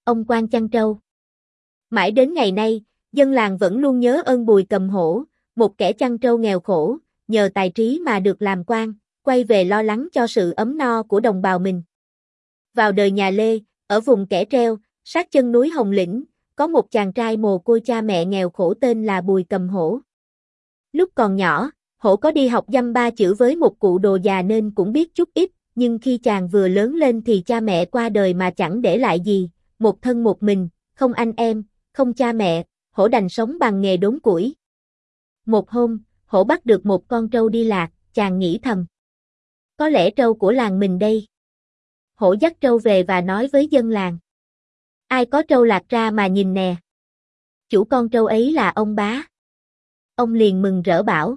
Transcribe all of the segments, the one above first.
ông quan chăn trâu. Mãi đến ngày nay, dân làng vẫn luôn nhớ ơn Bùi Cầm Hổ, một kẻ chăn trâu nghèo khổ, nhờ tài trí mà được làm quan, quay về lo lắng cho sự ấm no của đồng bào mình. Vào đời nhà Lê, ở vùng Kẻ Treo, sát chân núi Hồng Lĩnh, có một chàng trai mồ côi cha mẹ nghèo khổ tên là Bùi Cầm Hổ. Lúc còn nhỏ, Hổ có đi học dăm ba chữ với một cụ đồ già nên cũng biết chút ít, nhưng khi chàng vừa lớn lên thì cha mẹ qua đời mà chẳng để lại gì, một thân một mình, không anh em, không cha mẹ, Hổ đành sống bằng nghề đốn củi. Một hôm, Hổ bắt được một con trâu đi lạc, chàng nghĩ thầm. Có lẽ trâu của làng mình đây. Hổ dắt trâu về và nói với dân làng. Ai có trâu lạc ra mà nhìn nè. Chủ con trâu ấy là ông Bá. Ông liền mừng rỡ bảo.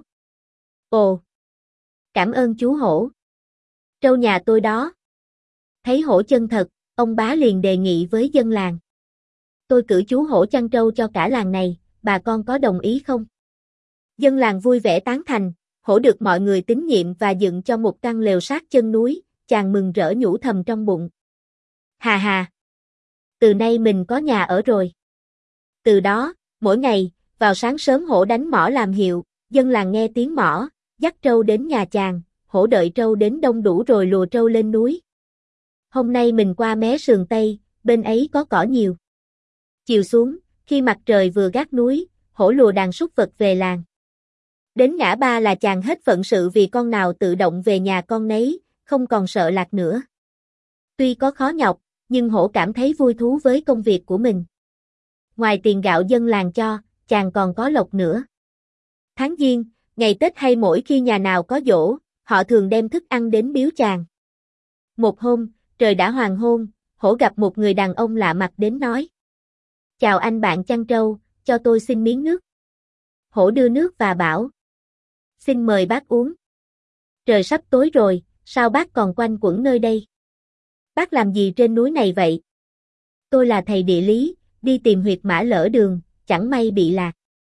Ồ! Cảm ơn chú Hổ. Trâu nhà tôi đó. Thấy Hổ chân thật, ông Bá liền đề nghị với dân làng. Tôi cử chú Hổ chăn trâu cho cả làng này, bà con có đồng ý không? Dân làng vui vẻ tán thành, Hổ được mọi người tín nhiệm và dựng cho một căn lều sát chân núi, chàng mừng rỡ nhủ thầm trong bụng. Hà hà! Từ nay mình có nhà ở rồi. Từ đó, mỗi ngày, vào sáng sớm Hổ đánh mõ làm hiệu, dân làng nghe tiếng mõ, dắt trâu đến nhà chàng, Hổ đợi trâu đến đông đủ rồi lùa trâu lên núi. Hôm nay mình qua mé sườn Tây, bên ấy có cỏ nhiều. Chiều xuống, khi mặt trời vừa gác núi, Hổ lùa đàn súc vật về làng. Đến ngã ba là chàng hết phận sự vì con nào tự động về nhà con nấy, không còn sợ lạc nữa. Tuy có khó nhọc, nhưng Hổ cảm thấy vui thú với công việc của mình. Ngoài tiền gạo dân làng cho, chàng còn có lộc nữa. Tháng Giêng, ngày Tết hay mỗi khi nhà nào có giỗ, họ thường đem thức ăn đến biếu chàng. Một hôm, trời đã hoàng hôn, Hổ gặp một người đàn ông lạ mặt đến nói. Chào anh bạn chăn trâu, cho tôi xin miếng nước. Hổ đưa nước và bảo. Xin mời bác uống. Trời sắp tối rồi, sao bác còn quanh quẩn nơi đây? Bác làm gì trên núi này vậy? Tôi là thầy địa lý, đi tìm huyệt mã lỡ đường, chẳng may bị lạc.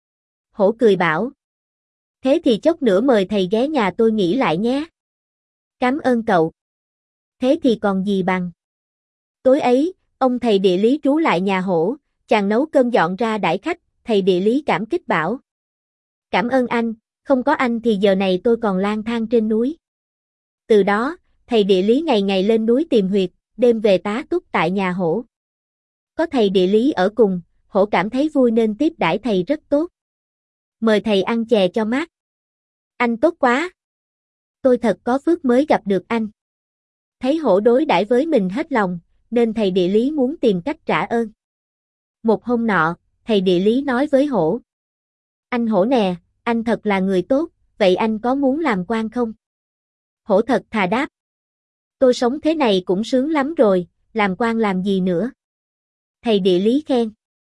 Hổ cười bảo. Thế thì chốc nữa mời thầy ghé nhà tôi nghỉ lại nhé. Cảm ơn cậu. Thế thì còn gì bằng. Tối ấy, ông thầy địa lý trú lại nhà Hổ, chàng nấu cơm dọn ra đãi khách, thầy địa lý cảm kích bảo. Cảm ơn anh, không có anh thì giờ này tôi còn lang thang trên núi. Từ đó, thầy địa lý ngày ngày lên núi tìm huyệt, đêm về tá túc tại nhà Hổ. Có thầy địa lý ở cùng, Hổ cảm thấy vui nên tiếp đãi thầy rất tốt. Mời thầy ăn chè cho mát. Anh tốt quá. Tôi thật có phước mới gặp được anh. Thấy Hổ đối đãi với mình hết lòng, nên thầy địa lý muốn tìm cách trả ơn. Một hôm nọ, thầy địa lý nói với Hổ. Anh Hổ nè, anh thật là người tốt, vậy anh có muốn làm quan không? Hổ thật thà đáp. Tôi sống thế này cũng sướng lắm rồi, làm quan làm gì nữa? Thầy địa lý khen.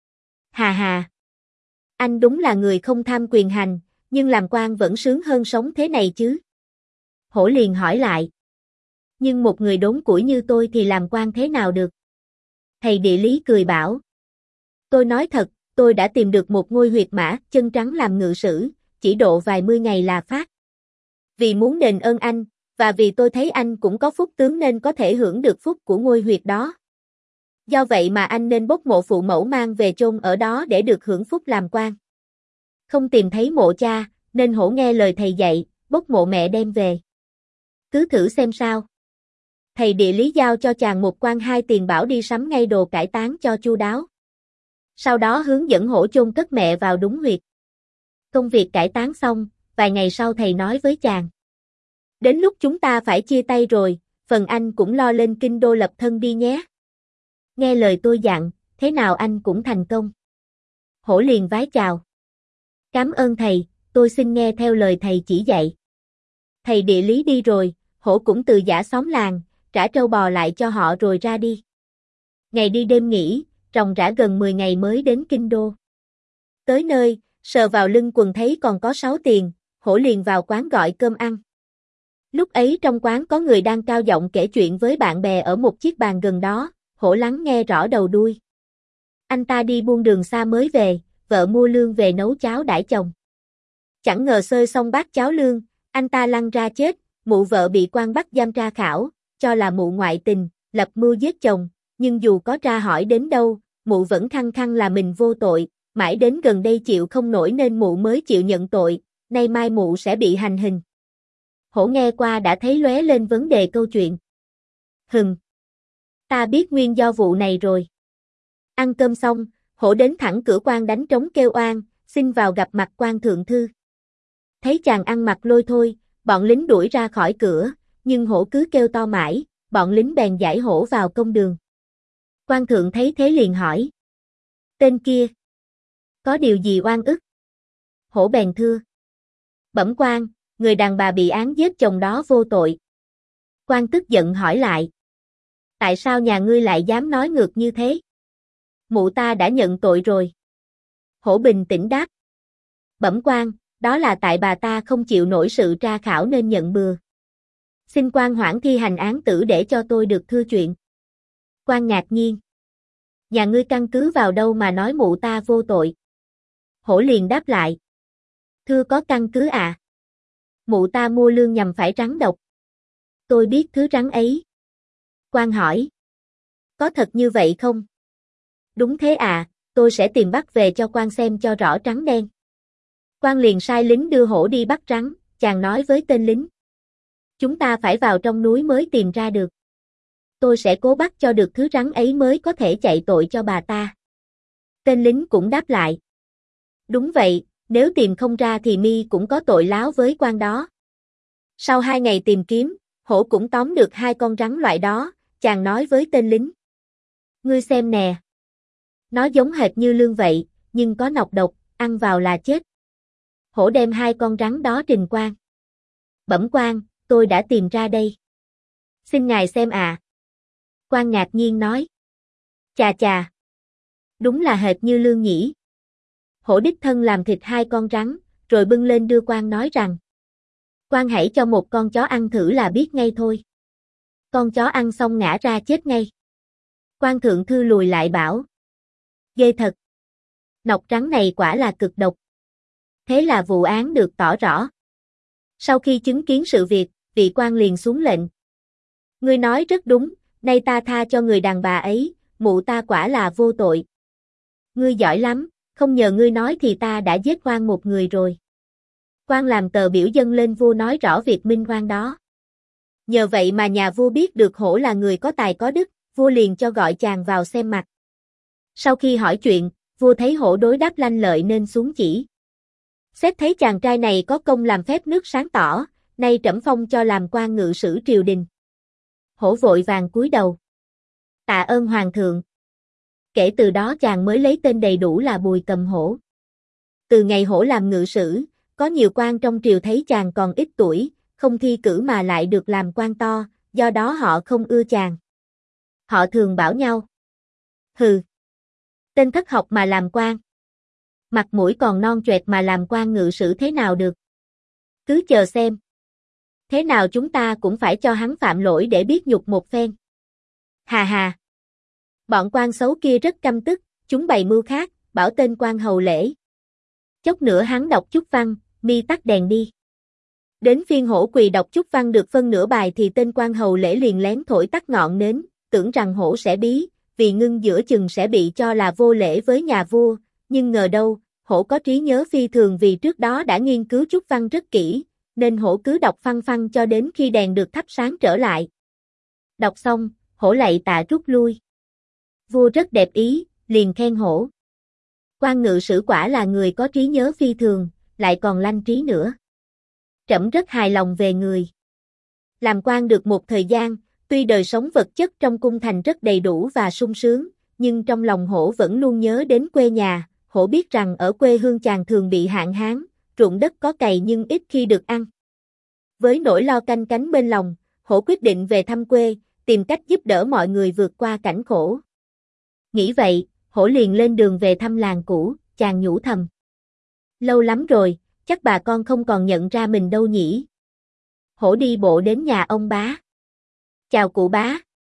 Hà hà. Anh đúng là người không tham quyền hành, nhưng làm quan vẫn sướng hơn sống thế này chứ. Hổ liền hỏi lại. Nhưng một người đốn củi như tôi thì làm quan thế nào được? Thầy địa lý cười bảo. Tôi nói thật, tôi đã tìm được một ngôi huyệt mã, chân trắng làm ngự sử, chỉ độ vài mươi ngày là phát. Vì muốn đền ơn anh, và vì tôi thấy anh cũng có phúc tướng nên có thể hưởng được phúc của ngôi huyệt đó. Do vậy mà anh nên bốc mộ phụ mẫu mang về chôn ở đó để được hưởng phúc làm quan. Không tìm thấy mộ cha, nên Hổ nghe lời thầy dạy, bốc mộ mẹ đem về. Cứ thử xem sao. Thầy địa lý giao cho chàng một quan 2 tiền bảo đi sắm ngay đồ cải táng cho chu đáo. Sau đó hướng dẫn Hổ chôn cất mẹ vào đúng huyệt. Công việc cải táng xong, vài ngày sau thầy nói với chàng. Đến lúc chúng ta phải chia tay rồi, phần anh cũng lo lên kinh đô lập thân đi nhé. Nghe lời tôi dặn, thế nào anh cũng thành công. Hổ liền vái chào. Cảm ơn thầy, tôi xin nghe theo lời thầy chỉ dạy. Thầy địa lý đi rồi, Hổ cũng từ giã xóm làng, trả trâu bò lại cho họ rồi ra đi. Ngày đi đêm nghỉ, ròng rã gần 10 ngày mới đến kinh đô. Tới nơi, sờ vào lưng quần thấy còn có 6 tiền, Hổ liền vào quán gọi cơm ăn. Lúc ấy trong quán có người đang cao giọng kể chuyện với bạn bè ở một chiếc bàn gần đó, Hổ lắng nghe rõ đầu đuôi. Anh ta đi buôn đường xa mới về, vợ mua lương về nấu cháo đãi chồng. Chẳng ngờ xơi xong bát cháo lương, anh ta lăn ra chết, mụ vợ bị quan bắt giam tra khảo, cho là mụ ngoại tình, lập mưu giết chồng, nhưng dù có tra hỏi đến đâu, mụ vẫn khăng khăng là mình vô tội, mãi đến gần đây chịu không nổi nên mụ mới chịu nhận tội, nay mai mụ sẽ bị hành hình. Hổ nghe qua đã thấy lóe lên vấn đề câu chuyện. Ta biết nguyên do vụ này rồi. Ăn cơm xong, Hổ đến thẳng cửa quan đánh trống kêu oan, xin vào gặp mặt quan thượng thư. Thấy chàng ăn mặc lôi thôi, bọn lính đuổi ra khỏi cửa, nhưng Hổ cứ kêu to mãi, bọn lính bèn giải Hổ vào công đường. Quan thượng thấy thế liền hỏi. Tên kia, có điều gì oan ức? Hổ bèn thưa. Bẩm quan, người đàn bà bị án giết chồng đó vô tội. Quan tức giận hỏi lại. Tại sao nhà ngươi lại dám nói ngược như thế? Mụ ta đã nhận tội rồi. Hổ bình tĩnh đáp. Bẩm quan, đó là tại bà ta không chịu nổi sự tra khảo nên nhận bừa. Xin quan hoãn thi hành án tử để cho tôi được thưa chuyện. Quan ngạc nhiên. Nhà ngươi căn cứ vào đâu mà nói mụ ta vô tội? Hổ liền đáp lại. Thưa có căn cứ à? Mụ ta mua lương nhằm phải rắn độc. Tôi biết thứ rắn ấy. Quan hỏi. Có thật như vậy không? Đúng thế à, tôi sẽ tìm bắt về cho quan xem cho rõ trắng đen. Quan liền sai lính đưa Hổ đi bắt rắn, chàng nói với tên lính. Chúng ta phải vào trong núi mới tìm ra được. Tôi sẽ cố bắt cho được thứ rắn ấy mới có thể chạy tội cho bà ta. Tên lính cũng đáp lại. Đúng vậy, nếu tìm không ra thì mi cũng có tội láo với quan đó. Sau 2 ngày tìm kiếm, Hổ cũng tóm được 2 con rắn loại đó, chàng nói với tên lính. Ngươi xem nè. Nó giống hệt như lương vậy, nhưng có nọc độc, ăn vào là chết. Hổ đem 2 con rắn đó trình quan. Bẩm quan, tôi đã tìm ra đây. Xin ngài xem à. Quan ngạc nhiên nói. Chà chà. Đúng là hệt như lương nhỉ. Hổ đích thân làm thịt 2 con rắn, rồi bưng lên đưa quan nói rằng. Quan hãy cho một con chó ăn thử là biết ngay thôi. Con chó ăn xong ngã ra chết ngay. Quan thượng thư lùi lại bảo. Ghê thật. Nọc rắn này quả là cực độc. Thế là vụ án được tỏ rõ. Sau khi chứng kiến sự việc, vị quan liền xuống lệnh. Ngươi nói rất đúng, nay ta tha cho người đàn bà ấy, mụ ta quả là vô tội. Ngươi giỏi lắm, không nhờ ngươi nói thì ta đã giết oan một người rồi. Quan làm tờ biểu dâng lên vua nói rõ việc minh oan đó. Nhờ vậy mà nhà vua biết được Hổ là người có tài có đức, vua liền cho gọi chàng vào xem mặt. Sau khi hỏi chuyện, vua thấy Hổ đối đáp lanh lợi nên xuống chỉ. Xét thấy chàng trai này có công làm phép nước sáng tỏ, nay trẫm phong cho làm quan ngự sử triều đình. Hổ vội vàng cúi đầu. Tạ ơn hoàng thượng. Kể từ đó chàng mới lấy tên đầy đủ là Bùi Cầm Hổ. Từ ngày Hổ làm ngự sử, có nhiều quan trong triều thấy chàng còn ít tuổi, không thi cử mà lại được làm quan to, do đó họ không ưa chàng. Họ thường bảo nhau. Hừ. Tên thất học mà làm quan. Mặt mũi còn non choẹt mà làm quan ngự sử thế nào được. Cứ chờ xem. Thế nào chúng ta cũng phải cho hắn phạm lỗi để biết nhục một phen. Hà hà. Bọn quan xấu kia rất căm tức, chúng bày mưu khác, bảo tên quan hầu lễ. Chốc nữa hắn đọc chúc văn, mi tắt đèn đi. Đến phiên Hổ quỳ đọc chúc văn được phân nửa bài thì tên quan hầu lễ liền lén thổi tắt ngọn nến, tưởng rằng Hổ sẽ bí, vì ngưng giữa chừng sẽ bị cho là vô lễ với nhà vua, nhưng ngờ đâu, Hổ có trí nhớ phi thường vì trước đó đã nghiên cứu chúc văn rất kỹ, nên Hổ cứ đọc phăng phăng cho đến khi đèn được thắp sáng trở lại. Đọc xong, Hổ lạy tạ rút lui. Vua rất đẹp ý, liền khen Hổ. Quan ngự sử quả là người có trí nhớ phi thường, lại còn lanh trí nữa. Trẫm rất hài lòng về người. Làm quan được một thời gian, tuy đời sống vật chất trong cung thành rất đầy đủ và sung sướng, nhưng trong lòng Hổ vẫn luôn nhớ đến quê nhà. Hổ biết rằng ở quê hương chàng thường bị hạn hán, ruộng đất có cày nhưng ít khi được ăn. Với nỗi lo canh cánh bên lòng, Hổ quyết định về thăm quê, tìm cách giúp đỡ mọi người vượt qua cảnh khổ. Nghĩ vậy, Hổ liền lên đường về thăm làng cũ, chàng nhủ thầm. Lâu lắm rồi, chắc bà con không còn nhận ra mình đâu nhỉ. Hổ đi bộ đến nhà ông bá. Chào cụ bá.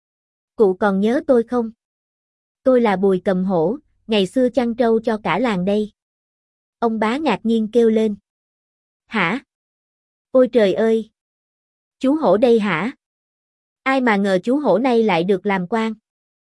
Cụ còn nhớ tôi không? Tôi là Bùi Cầm Hổ, ngày xưa chăn trâu cho cả làng đây. Ông bá ngạc nhiên kêu lên. Hả? Ôi trời ơi! Chú Hổ đây hả? Ai mà ngờ chú Hổ này lại được làm quan.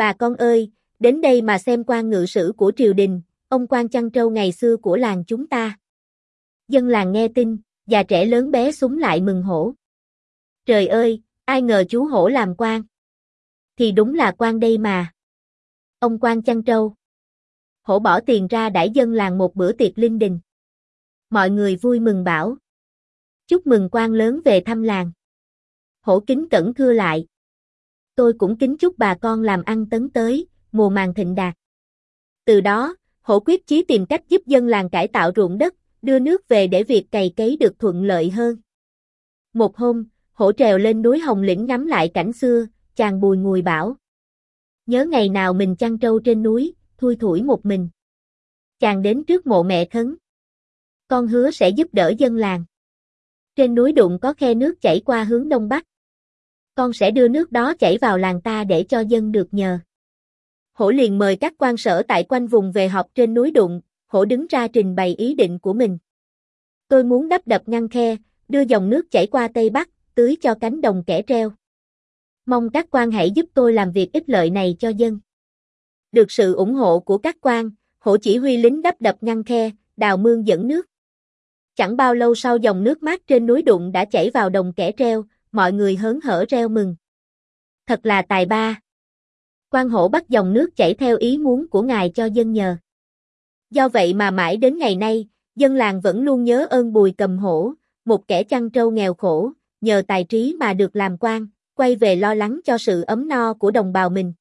Bà con ơi, đến đây mà xem quan ngự sử của triều đình, ông quan chăn trâu ngày xưa của làng chúng ta. Dân làng nghe tin, già trẻ lớn bé súng lại mừng hổ. Trời ơi, ai ngờ chú hổ làm quan. Thì đúng là quan đây mà. Ông quan chăn trâu. Hổ bỏ tiền ra đãi dân làng một bữa tiệc linh đình. Mọi người vui mừng bảo. Chúc mừng quan lớn về thăm làng. Hổ kính cẩn thưa lại. Tôi cũng kính chúc bà con làm ăn tấn tới, mùa màng thịnh đạt. Từ đó, hổ quyết chí tìm cách giúp dân làng cải tạo ruộng đất, đưa nước về để việc cày cấy được thuận lợi hơn. Một hôm, hổ trèo lên núi Hồng Lĩnh ngắm lại cảnh xưa, chàng bùi ngùi bảo. Nhớ ngày nào mình chăn trâu trên núi, thui thủi một mình. Chàng đến trước mộ mẹ khấn. Con hứa sẽ giúp đỡ dân làng. Trên núi Đụng có khe nước chảy qua hướng đông bắc. Con sẽ đưa nước đó chảy vào làng ta để cho dân được nhờ. Hổ liền mời các quan sở tại quanh vùng về họp trên núi Đụng, hổ đứng ra trình bày ý định của mình. Tôi muốn đắp đập ngăn khe, đưa dòng nước chảy qua Tây Bắc, tưới cho cánh đồng kẻ treo. Mong các quan hãy giúp tôi làm việc ích lợi này cho dân. Được sự ủng hộ của các quan, hổ chỉ huy lính đắp đập ngăn khe, đào mương dẫn nước. Chẳng bao lâu sau dòng nước mát trên núi Đụng đã chảy vào đồng kẻ treo, mọi người hớn hở reo mừng. Thật là tài ba. Quan hổ bắt dòng nước chảy theo ý muốn của ngài cho dân nhờ. Do vậy mà mãi đến ngày nay, dân làng vẫn luôn nhớ ơn Bùi Cầm Hổ, một kẻ chăn trâu nghèo khổ, nhờ tài trí mà được làm quan, quay về lo lắng cho sự ấm no của đồng bào mình.